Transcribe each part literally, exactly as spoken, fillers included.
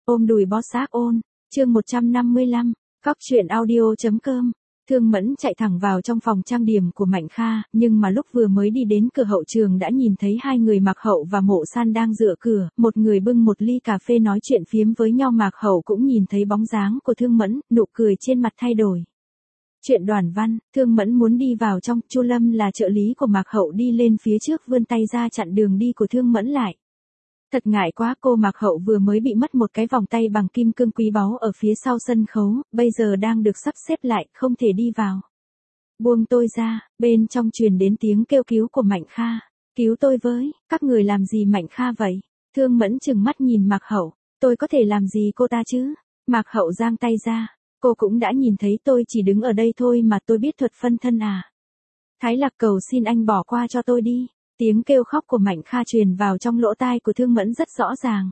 Ôm đùi bó xác ôn, chương một trăm năm mươi lăm, Cóc truyện audio.com. Thương Mẫn chạy thẳng vào trong phòng trang điểm của Mạnh Kha, nhưng mà lúc vừa mới đi đến cửa hậu trường đã nhìn thấy hai người Mạc Hậu và Mộ San đang dựa cửa, một người bưng một ly cà phê nói chuyện phiếm với nhau. Mạc Hậu cũng nhìn thấy bóng dáng của Thương Mẫn, nụ cười trên mặt thay đổi. Chuyện đoàn văn, Thương Mẫn muốn đi vào trong, Chu Lâm là trợ lý của Mạc Hậu đi lên phía trước vươn tay ra chặn đường đi của Thương Mẫn lại. Thật ngại quá, cô Mạc Hậu vừa mới bị mất một cái vòng tay bằng kim cương quý báu ở phía sau sân khấu, bây giờ đang được sắp xếp lại, không thể đi vào. Buông tôi ra, bên trong truyền đến tiếng kêu cứu của Mạnh Kha. Cứu tôi với, các người làm gì Mạnh Kha vậy? Thương Mẫn trừng mắt nhìn Mạc Hậu, tôi có thể làm gì cô ta chứ? Mạc Hậu giang tay ra, cô cũng đã nhìn thấy tôi chỉ đứng ở đây thôi mà tôi biết thuật phân thân à? Thái Lạc cầu xin anh bỏ qua cho tôi đi. Tiếng kêu khóc của Mạnh Kha truyền vào trong lỗ tai của Thương Mẫn rất rõ ràng.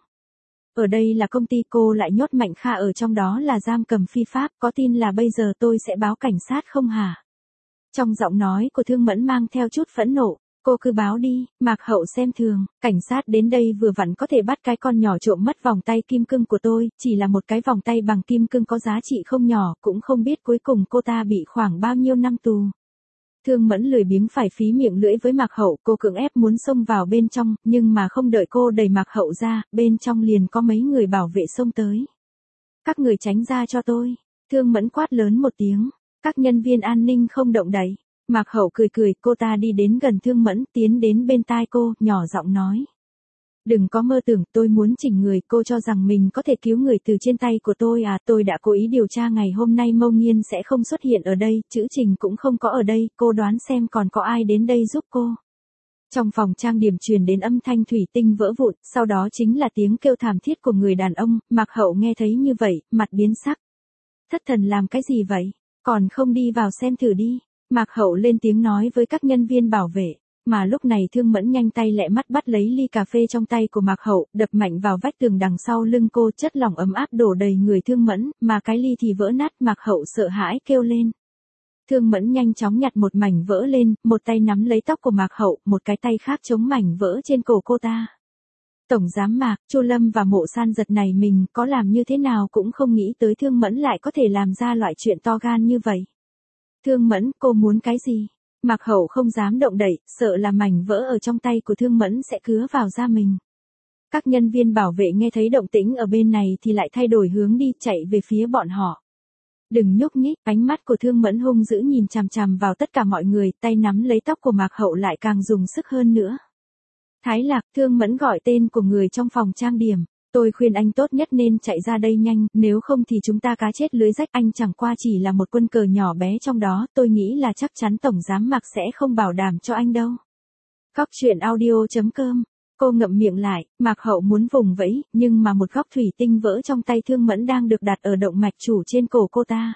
Ở đây là công ty, cô lại nhốt Mạnh Kha ở trong đó là giam cầm phi pháp, có tin là bây giờ tôi sẽ báo cảnh sát không hả? Trong giọng nói của Thương Mẫn mang theo chút phẫn nộ, cô cứ báo đi, Mạc Hậu xem thường, cảnh sát đến đây vừa vặn có thể bắt cái con nhỏ trộm mất vòng tay kim cương của tôi, chỉ là một cái vòng tay bằng kim cương có giá trị không nhỏ, cũng không biết cuối cùng cô ta bị khoảng bao nhiêu năm tù. Thương Mẫn lười biếng phải phí miệng lưỡi với Mạc Hậu, cô cưỡng ép muốn xông vào bên trong, nhưng mà không đợi cô đẩy Mạc Hậu ra, bên trong liền có mấy người bảo vệ xông tới. Các người tránh ra cho tôi, Thương Mẫn quát lớn một tiếng, các nhân viên an ninh không động đậy. Mạc Hậu cười cười, cô ta đi đến gần Thương Mẫn, tiến đến bên tai cô, nhỏ giọng nói. Đừng có mơ tưởng, tôi muốn chỉnh người, cô cho rằng mình có thể cứu người từ trên tay của tôi à? Tôi đã cố ý điều tra ngày hôm nay Mâu Nghiên sẽ không xuất hiện ở đây, chữ Trình cũng không có ở đây, cô đoán xem còn có ai đến đây giúp cô. Trong phòng trang điểm truyền đến âm thanh thủy tinh vỡ vụn, sau đó chính là tiếng kêu thảm thiết của người đàn ông. Mạc Hậu nghe thấy như vậy, mặt biến sắc. Thất thần làm cái gì vậy? Còn không đi vào xem thử đi. Mạc Hậu lên tiếng nói với các nhân viên bảo vệ. Mà lúc này Thương Mẫn nhanh tay lẹ mắt bắt lấy ly cà phê trong tay của Mạc Hậu, đập mạnh vào vách tường đằng sau lưng cô, chất lỏng ấm áp đổ đầy người Thương Mẫn, mà cái ly thì vỡ nát. Mạc Hậu sợ hãi kêu lên. Thương Mẫn nhanh chóng nhặt một mảnh vỡ lên, một tay nắm lấy tóc của Mạc Hậu, một cái tay khác chống mảnh vỡ trên cổ cô ta. Tổng giám Mạc, Chu Lâm và Mộ San giật này mình, có làm như thế nào cũng không nghĩ tới Thương Mẫn lại có thể làm ra loại chuyện to gan như vậy. Thương Mẫn, cô muốn cái gì? Mạc Hậu không dám động đậy, sợ là mảnh vỡ ở trong tay của Thương Mẫn sẽ cứa vào da mình. Các nhân viên bảo vệ nghe thấy động tĩnh ở bên này thì lại thay đổi hướng đi, chạy về phía bọn họ. Đừng nhúc nhích, ánh mắt của Thương Mẫn hung dữ nhìn chằm chằm vào tất cả mọi người, tay nắm lấy tóc của Mạc Hậu lại càng dùng sức hơn nữa. Thái Lạc, Thương Mẫn gọi tên của người trong phòng trang điểm. Tôi khuyên anh tốt nhất nên chạy ra đây nhanh, nếu không thì chúng ta cá chết lưới rách. Anh chẳng qua chỉ là một quân cờ nhỏ bé trong đó, tôi nghĩ là chắc chắn Tổng giám Mạc sẽ không bảo đảm cho anh đâu. Cóc truyện audio.com. Cô ngậm miệng lại, Mạc Hậu muốn vùng vẫy, nhưng mà một góc thủy tinh vỡ trong tay Thương Mẫn đang được đặt ở động mạch chủ trên cổ cô ta.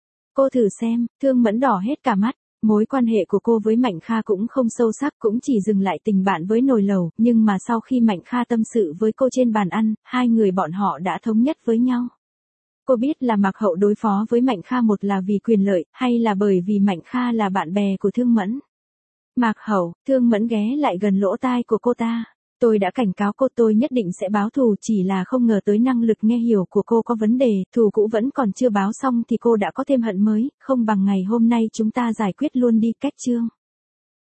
Cô thử xem, Thương Mẫn đỏ hết cả mắt. Mối quan hệ của cô với Mạnh Kha cũng không sâu sắc, cũng chỉ dừng lại tình bạn với nồi lẩu, nhưng mà sau khi Mạnh Kha tâm sự với cô trên bàn ăn, hai người bọn họ đã thống nhất với nhau. Cô biết là Mạc Hậu đối phó với Mạnh Kha một là vì quyền lợi, hay là bởi vì Mạnh Kha là bạn bè của Thương Mẫn. Mạc Hậu, Thương Mẫn ghé lại gần lỗ tai của cô ta. Tôi đã cảnh cáo cô, tôi nhất định sẽ báo thù, chỉ là không ngờ tới năng lực nghe hiểu của cô có vấn đề, thù cũ vẫn còn chưa báo xong thì cô đã có thêm hận mới, không bằng ngày hôm nay chúng ta giải quyết luôn đi. Cách chương.